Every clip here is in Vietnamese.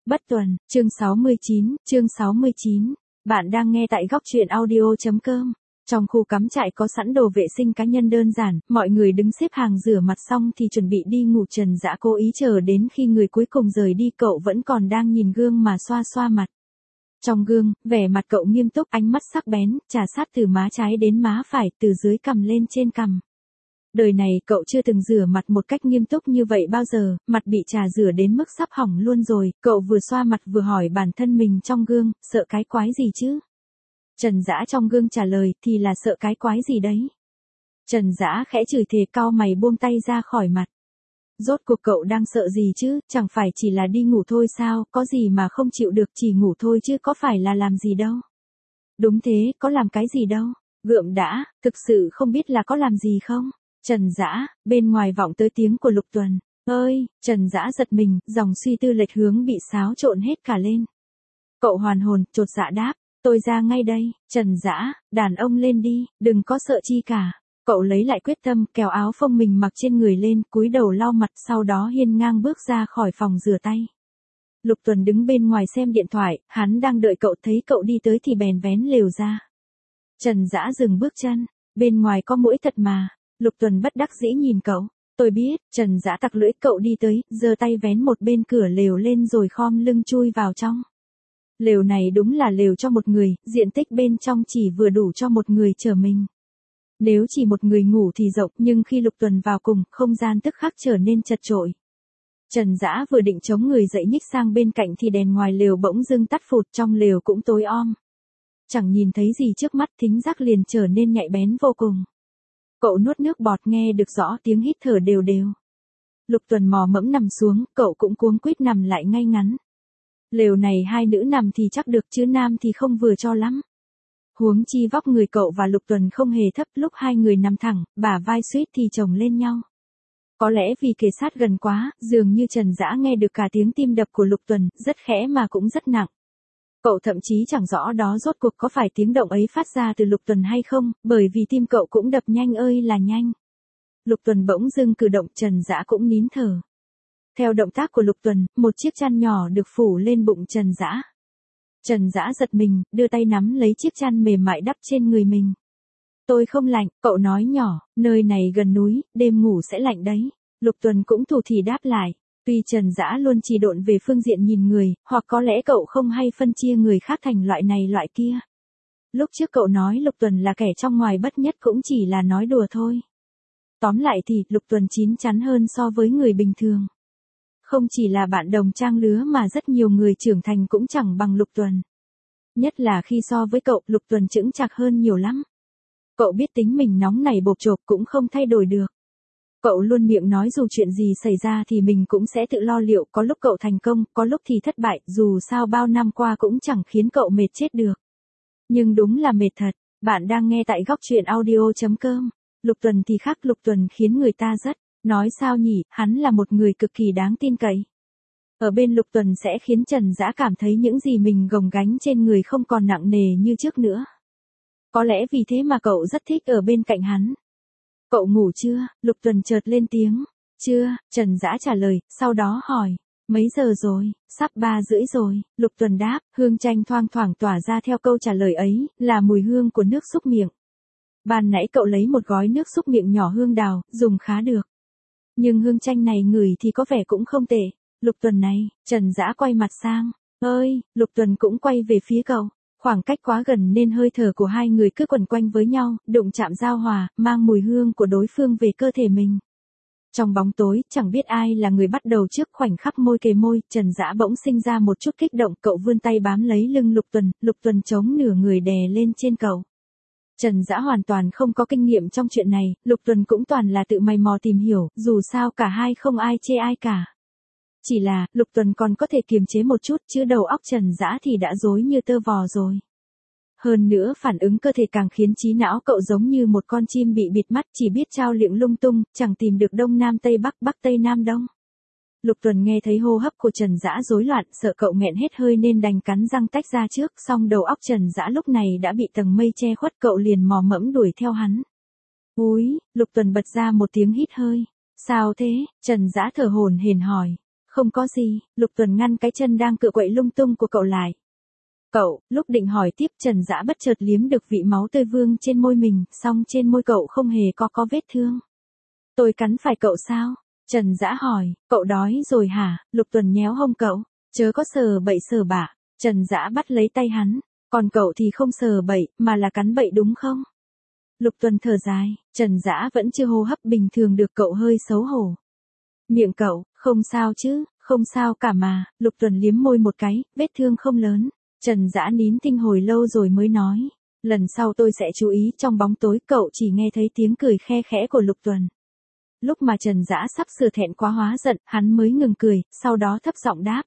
Bất tuần, chương 69. Bạn đang nghe tại góc truyện audio.com. Trong khu cắm trại có sẵn đồ vệ sinh cá nhân đơn giản, mọi người đứng xếp hàng rửa mặt xong thì chuẩn bị đi ngủ. Trần Dã cố ý chờ đến khi người cuối cùng rời đi, cậu vẫn còn đang nhìn gương mà xoa xoa mặt. Trong gương, vẻ mặt cậu nghiêm túc, ánh mắt sắc bén, trà sát từ má trái đến má phải, từ dưới cằm lên trên cằm. Đời này cậu chưa từng rửa mặt một cách nghiêm túc như vậy bao giờ, mặt bị trà rửa đến mức sắp hỏng luôn rồi, cậu vừa xoa mặt vừa hỏi bản thân mình trong gương, sợ cái quái gì chứ? Trần Dã trong gương trả lời, thì là sợ cái quái gì đấy? Trần Dã khẽ chửi thề, cau mày buông tay ra khỏi mặt. Rốt cuộc cậu đang sợ gì chứ, chẳng phải chỉ là đi ngủ thôi sao, có gì mà không chịu được, chỉ ngủ thôi chứ có phải là làm gì đâu. Đúng thế, có làm cái gì đâu, gượng đã, thực sự không biết là có làm gì không? Trần Dã, bên ngoài vọng tới tiếng của Lục Tuần. Ơi, Trần Dã giật mình, dòng suy tư lệch hướng bị xáo trộn hết cả lên. Cậu hoàn hồn, chột dạ đáp, tôi ra ngay đây. Trần Dã, đàn ông lên đi, đừng có sợ chi cả. Cậu lấy lại quyết tâm, kéo áo phông mình mặc trên người lên, cúi đầu lau mặt, sau đó hiên ngang bước ra khỏi phòng rửa tay. Lục Tuần đứng bên ngoài xem điện thoại, hắn đang đợi cậu, thấy cậu đi tới thì bèn vén lều ra. Trần Dã dừng bước chân, bên ngoài có muỗi thật mà. Lục Tuần bất đắc dĩ nhìn cậu, tôi biết. Trần Dã tặc lưỡi, cậu đi tới, giơ tay vén một bên cửa lều lên rồi khom lưng chui vào trong. Lều này đúng là lều cho một người, diện tích bên trong chỉ vừa đủ cho một người chở mình. Nếu chỉ một người ngủ thì rộng, nhưng khi Lục Tuần vào cùng, không gian tức khắc trở nên chật chội. Trần Dã vừa định chống người dậy nhích sang bên cạnh thì đèn ngoài lều bỗng dưng tắt phụt, trong lều cũng tối om. Chẳng nhìn thấy gì trước mắt, thính giác liền trở nên nhạy bén vô cùng. Cậu nuốt nước bọt, nghe được rõ tiếng hít thở đều đều. Lục Tuần mò mẫm nằm xuống, cậu cũng cuống quýt nằm lại ngay ngắn. Lều này hai nữ nằm thì chắc được chứ nam thì không vừa cho lắm. Huống chi vóc người cậu và Lục Tuần không hề thấp, lúc hai người nằm thẳng, bả vai suýt thì chồng lên nhau. Có lẽ vì kề sát gần quá, dường như Trần Dã nghe được cả tiếng tim đập của Lục Tuần, rất khẽ mà cũng rất nặng. Cậu thậm chí chẳng rõ đó rốt cuộc có phải tiếng động ấy phát ra từ Lục Tuần hay không, bởi vì tim cậu cũng đập nhanh ơi là nhanh. Lục Tuần bỗng dưng cử động, Trần Dã cũng nín thở. Theo động tác của Lục Tuần, một chiếc chăn nhỏ được phủ lên bụng Trần Dã. Trần Dã giật mình, đưa tay nắm lấy chiếc chăn mềm mại đắp trên người mình. Tôi không lạnh, cậu nói nhỏ, nơi này gần núi, đêm ngủ sẽ lạnh đấy. Lục Tuần cũng thủ thỉ đáp lại. Tuy Trần Dã luôn trì độn về phương diện nhìn người, hoặc có lẽ cậu không hay phân chia người khác thành loại này loại kia. Lúc trước cậu nói Lục Tuần là kẻ trong ngoài bất nhất cũng chỉ là nói đùa thôi. Tóm lại thì, Lục Tuần chín chắn hơn so với người bình thường. Không chỉ là bạn đồng trang lứa mà rất nhiều người trưởng thành cũng chẳng bằng Lục Tuần. Nhất là khi so với cậu, Lục Tuần chững chạc hơn nhiều lắm. Cậu biết tính mình nóng này bộp chộp cũng không thay đổi được. Cậu luôn miệng nói dù chuyện gì xảy ra thì mình cũng sẽ tự lo liệu, có lúc cậu thành công, có lúc thì thất bại, dù sao bao năm qua cũng chẳng khiến cậu mệt chết được. Nhưng đúng là mệt thật. Bạn đang nghe tại góc truyện audio.com. Lục Tuần thì khác, Lục Tuần khiến người ta rất, nói sao nhỉ, hắn là một người cực kỳ đáng tin cậy. Ở bên Lục Tuần sẽ khiến Trần Dã cảm thấy những gì mình gồng gánh trên người không còn nặng nề như trước nữa. Có lẽ vì thế mà cậu rất thích ở bên cạnh hắn. Cậu ngủ chưa? Lục Tuần chợt lên tiếng. Chưa, Trần Dã trả lời, sau đó hỏi. Mấy giờ rồi? Sắp 3:30 rồi. Lục Tuần đáp, hương chanh thoang thoảng tỏa ra theo câu trả lời ấy, là mùi hương của nước súc miệng. Ban nãy cậu lấy một gói nước súc miệng nhỏ hương đào, dùng khá được. Nhưng hương chanh này ngửi thì có vẻ cũng không tệ. Lục Tuần này, Trần Dã quay mặt sang. Ơi, Lục Tuần cũng quay về phía cậu. Khoảng cách quá gần nên hơi thở của hai người cứ quẩn quanh với nhau, đụng chạm giao hòa, mang mùi hương của đối phương về cơ thể mình. Trong bóng tối, chẳng biết ai là người bắt đầu trước, khoảnh khắc môi kề môi, Trần Dã bỗng sinh ra một chút kích động, cậu vươn tay bám lấy lưng Lục Tuần chống nửa người đè lên trên cậu. Trần Dã hoàn toàn không có kinh nghiệm trong chuyện này, Lục Tuần cũng toàn là tự mày mò tìm hiểu, dù sao cả hai không ai chê ai cả. Chỉ là, Lục Tuần còn có thể kiềm chế một chút, chứ đầu óc Trần Dã thì đã rối như tơ vò rồi. Hơn nữa phản ứng cơ thể càng khiến trí não cậu giống như một con chim bị bịt mắt, chỉ biết trao liệng lung tung, chẳng tìm được đông nam tây bắc, bắc tây nam đông. Lục Tuần nghe thấy hô hấp của Trần Dã rối loạn, sợ cậu nghẹn hết hơi nên đành cắn răng tách ra trước, song đầu óc Trần Dã lúc này đã bị tầng mây che khuất, cậu liền mò mẫm đuổi theo hắn. Úi, Lục Tuần bật ra một tiếng hít hơi. Sao thế? Trần Dã thở hổn hển hỏi. Không có gì, Lục Tuần ngăn cái chân đang cựa quậy lung tung của cậu lại. Cậu, lúc định hỏi tiếp Trần Dã bất chợt liếm được vị máu tươi vương trên môi mình, song trên môi cậu không hề có vết thương. Tôi cắn phải cậu sao? Trần Dã hỏi, cậu đói rồi hả? Lục Tuần nhéo hông cậu, chớ có sờ bậy sờ bạ. Trần Dã bắt lấy tay hắn, còn cậu thì không sờ bậy, mà là cắn bậy đúng không? Lục Tuần thở dài, Trần Dã vẫn chưa hô hấp bình thường được, cậu hơi xấu hổ. Miệng cậu, không sao chứ, không sao cả mà. Lục Tuần liếm môi một cái, vết thương không lớn. Trần Dã nín thinh hồi lâu rồi mới nói, lần sau tôi sẽ chú ý. Trong bóng tối cậu chỉ nghe thấy tiếng cười khe khẽ của Lục Tuần. Lúc mà Trần Dã sắp sửa thẹn quá hóa giận, hắn mới ngừng cười, sau đó thấp giọng đáp.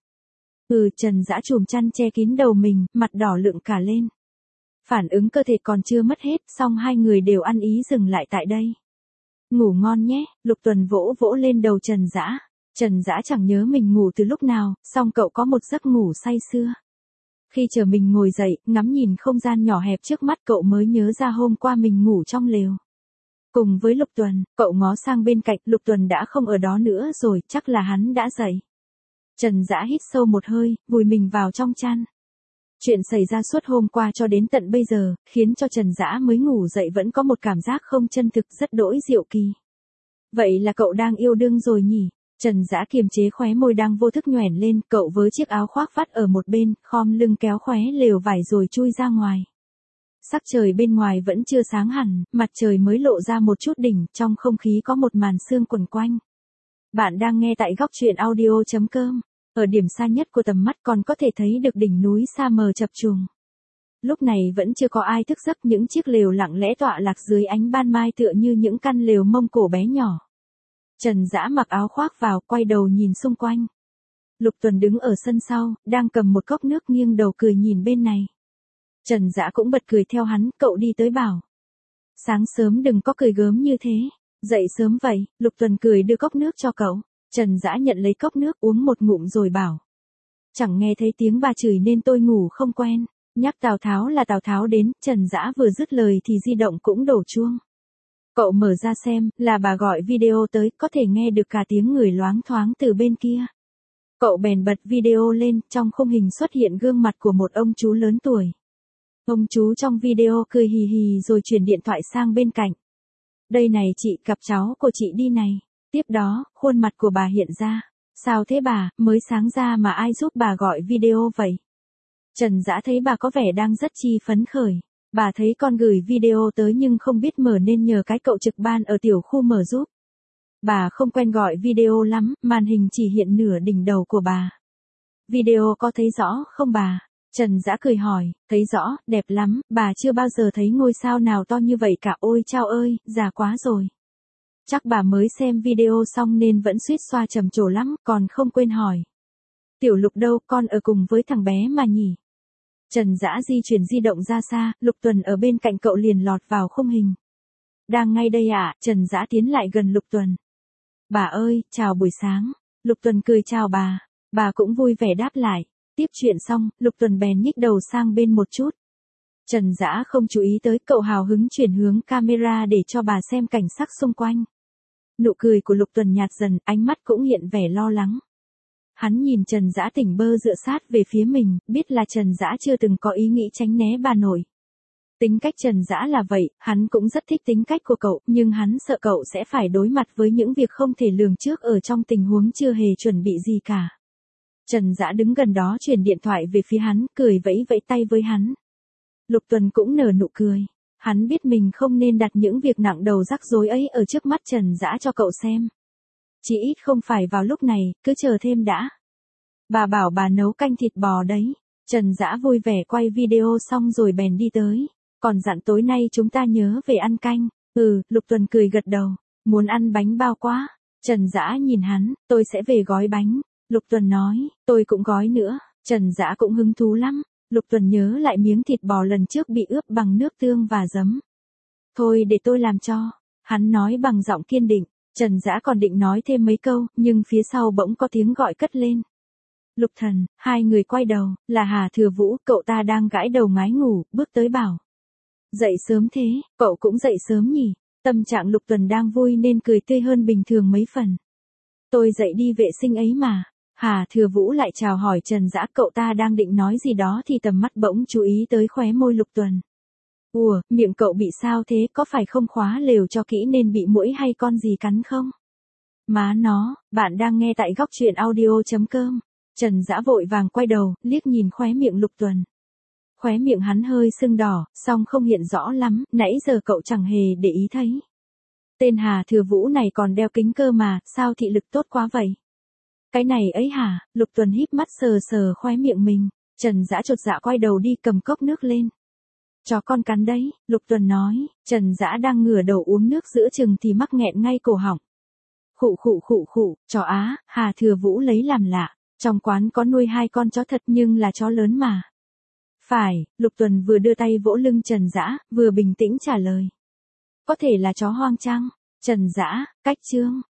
Trần Dã chùm chăn che kín đầu mình, mặt đỏ lựng cả lên. Phản ứng cơ thể còn chưa mất hết, song hai người đều ăn ý dừng lại tại đây. Ngủ ngon nhé, Lục Tuần vỗ vỗ lên đầu Trần Dã. Trần Dã chẳng nhớ mình ngủ từ lúc nào, song cậu có một giấc ngủ say sưa. Khi chờ mình ngồi dậy, ngắm nhìn không gian nhỏ hẹp trước mắt, cậu mới nhớ ra hôm qua mình ngủ trong lều. Cùng với Lục Tuần, cậu ngó sang bên cạnh, Lục Tuần đã không ở đó nữa rồi, chắc là hắn đã dậy. Trần Dã hít sâu một hơi, vùi mình vào trong chăn. Chuyện xảy ra suốt hôm qua cho đến tận bây giờ, khiến cho Trần Dã mới ngủ dậy vẫn có một cảm giác không chân thực, rất đỗi diệu kỳ. Vậy là cậu đang yêu đương rồi nhỉ? Trần Dã kiềm chế khóe môi đang vô thức nhoẻn lên, cậu với chiếc áo khoác vắt ở một bên, khom lưng kéo khóe lều vải rồi chui ra ngoài. Sắc trời bên ngoài vẫn chưa sáng hẳn, mặt trời mới lộ ra một chút đỉnh, trong không khí có một màn sương quẩn quanh. Bạn đang nghe tại góc truyện audio.com. Ở điểm xa nhất của tầm mắt còn có thể thấy được đỉnh núi xa mờ chập trùng. Lúc này vẫn chưa có ai thức giấc, những chiếc lều lặng lẽ tọa lạc dưới ánh ban mai tựa như những căn lều Mông Cổ bé nhỏ. Trần Dã mặc áo khoác vào, quay đầu nhìn xung quanh. Lục Tuần đứng ở sân sau, đang cầm một cốc nước nghiêng đầu cười nhìn bên này. Trần Dã cũng bật cười theo hắn, cậu đi tới bảo. Sáng sớm đừng có cười gớm như thế. Dậy sớm vậy, Lục Tuần cười đưa cốc nước cho cậu. Trần Dã nhận lấy cốc nước uống một ngụm rồi bảo. Chẳng nghe thấy tiếng bà chửi nên tôi ngủ không quen. Nhắc Tào Tháo là Tào Tháo đến, Trần Dã vừa dứt lời thì di động cũng đổ chuông. Cậu mở ra xem, là bà gọi video tới, có thể nghe được cả tiếng người loáng thoáng từ bên kia. Cậu bèn bật video lên, trong khung hình xuất hiện gương mặt của một ông chú lớn tuổi. Ông chú trong video cười hì hì rồi chuyển điện thoại sang bên cạnh. Đây này chị, cặp cháu của chị đi này. Tiếp đó, khuôn mặt của bà hiện ra. Sao thế bà, mới sáng ra mà ai giúp bà gọi video vậy? Trần Dã thấy bà có vẻ đang rất chi phấn khởi. Bà thấy con gửi video tới nhưng không biết mở nên nhờ cái cậu trực ban ở tiểu khu mở giúp. Bà không quen gọi video lắm, màn hình chỉ hiện nửa đỉnh đầu của bà. Video có thấy rõ không bà? Trần Dã cười hỏi, thấy rõ, đẹp lắm, bà chưa bao giờ thấy ngôi sao nào to như vậy cả, ôi chao ơi, già quá rồi. Chắc bà mới xem video xong nên vẫn suýt xoa trầm trồ lắm, còn không quên hỏi. Tiểu Lục đâu, con ở cùng với thằng bé mà nhỉ? Trần Dã di chuyển di động ra xa, Lục Tuần ở bên cạnh cậu liền lọt vào khung hình. Đang ngay đây ạ, Trần Dã tiến lại gần Lục Tuần. Bà ơi, chào buổi sáng. Lục Tuần cười chào bà cũng vui vẻ đáp lại. Tiếp chuyện xong, Lục Tuần bèn nhích đầu sang bên một chút. Trần Dã không chú ý tới, cậu hào hứng chuyển hướng camera để cho bà xem cảnh sắc xung quanh. Nụ cười của Lục Tuần nhạt dần, ánh mắt cũng hiện vẻ lo lắng. Hắn nhìn Trần Dã tỉnh bơ dựa sát về phía mình, biết là Trần Dã chưa từng có ý nghĩ tránh né bà nội. Tính cách Trần Dã là vậy, hắn cũng rất thích tính cách của cậu, nhưng hắn sợ cậu sẽ phải đối mặt với những việc không thể lường trước ở trong tình huống chưa hề chuẩn bị gì cả. Trần Dã đứng gần đó chuyển điện thoại về phía hắn, cười vẫy vẫy tay với hắn. Lục Tuần cũng nở nụ cười. Hắn biết mình không nên đặt những việc nặng đầu rắc rối ấy ở trước mắt Trần Dã cho cậu xem. Chỉ ít không phải vào lúc này, cứ chờ thêm đã. Bà bảo bà nấu canh thịt bò đấy. Trần Dã vui vẻ quay video xong rồi bèn đi tới. Còn dặn tối nay chúng ta nhớ về ăn canh. Lục Tuần cười gật đầu. Muốn ăn bánh bao quá. Trần Dã nhìn hắn, tôi sẽ về gói bánh. Lục Tuần nói, tôi cũng gói nữa. Trần Dã cũng hứng thú lắm. Lục Tuần nhớ lại miếng thịt bò lần trước bị ướp bằng nước tương và giấm. Thôi để tôi làm cho. Hắn nói bằng giọng kiên định. Trần Dã còn định nói thêm mấy câu, nhưng phía sau bỗng có tiếng gọi cất lên. Lục Thần, hai người quay đầu, là Hà Thừa Vũ, cậu ta đang gãi đầu ngái ngủ, bước tới bảo. Dậy sớm thế, cậu cũng dậy sớm nhỉ? Tâm trạng Lục Tuần đang vui nên cười tươi hơn bình thường mấy phần. Tôi dậy đi vệ sinh ấy mà. Hà Thừa Vũ lại chào hỏi Trần Dã, cậu ta đang định nói gì đó thì tầm mắt bỗng chú ý tới khóe môi Lục Tuần. Ủa, miệng cậu bị sao thế, có phải không khóa lều cho kỹ nên bị muỗi hay con gì cắn không? Má nó, bạn đang nghe tại góc truyện audio.com. Trần Dã vội vàng quay đầu, liếc nhìn khóe miệng Lục Tuần. Khóe miệng hắn hơi sưng đỏ, song không hiện rõ lắm, nãy giờ cậu chẳng hề để ý thấy. Tên Hà Thừa Vũ này còn đeo kính cơ mà, sao thị lực tốt quá vậy? Cái này ấy hả? Lục Tuần híp mắt sờ sờ khóe miệng mình. Trần Dã chột dạ quay đầu đi cầm cốc nước lên. Chó con cắn đấy, Lục Tuần nói. Trần Dã đang ngửa đầu uống nước giữa chừng thì mắc nghẹn ngay cổ họng. Khụ, chó á, Hà Thừa Vũ lấy làm lạ. Trong quán có nuôi 2 con chó thật nhưng là chó lớn mà. Phải, Lục Tuần vừa đưa tay vỗ lưng Trần Dã, vừa bình tĩnh trả lời. Có thể là chó hoang chăng? Trần Dã, cách chương.